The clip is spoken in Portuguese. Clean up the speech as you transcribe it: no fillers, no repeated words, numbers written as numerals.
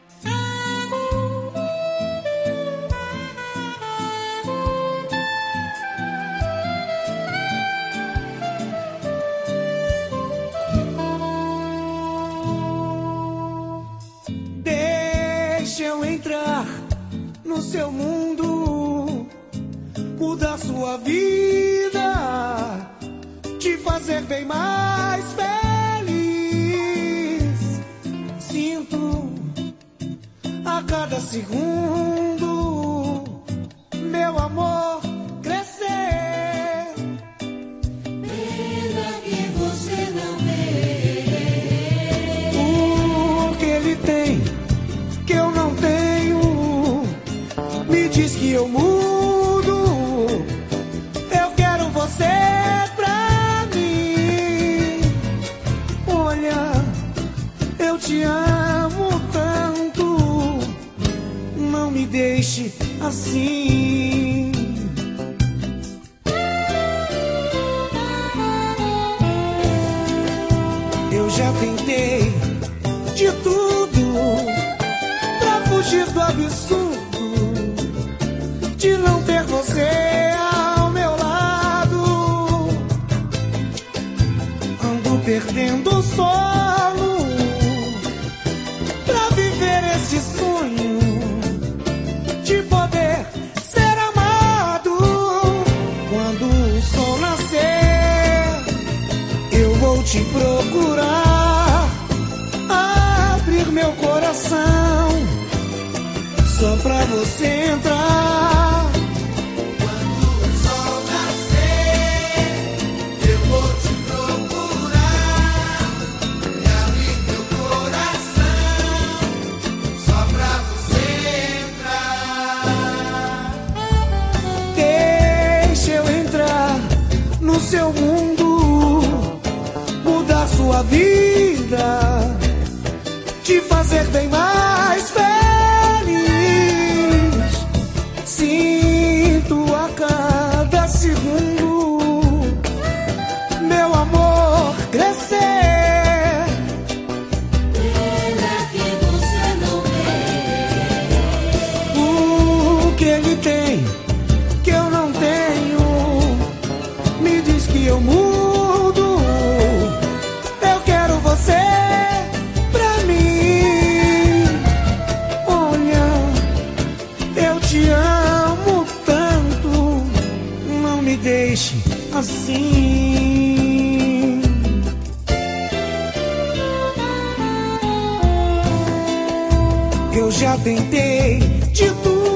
Deixa eu entrar no seu mundo, mudar sua vida, te fazer bem mais feliz. Sinto a cada segundo meu amor crescer. Pena que você não vê O que ele tem que eu não tenho, me diz que eu mudo. Eu quero você pra mim. Olha, eu te amo tanto, não me deixe assim. Eu já tentei de tudo pra fugir do absurdo de não ter você ao meu lado. Ando perdendo o sono pra viver esse sonho de poder ser amado. Quando o sol nascer, eu vou te procurar, abrir meu coração só pra você entrar. quando o sol nascer. Eu vou te procurar e abrir meu coração só pra você entrar. Deixa eu entrar no seu mundo, mudar sua vida, te fazer bem mais feliz. Sinto a cada segundo meu amor crescer. Pena que você não vê O que ele tem que eu não tenho, me diz que eu mudo. Eu quero você pra mim. Olha, eu te amo tanto, não me deixe assim. Eu já tentei de tudo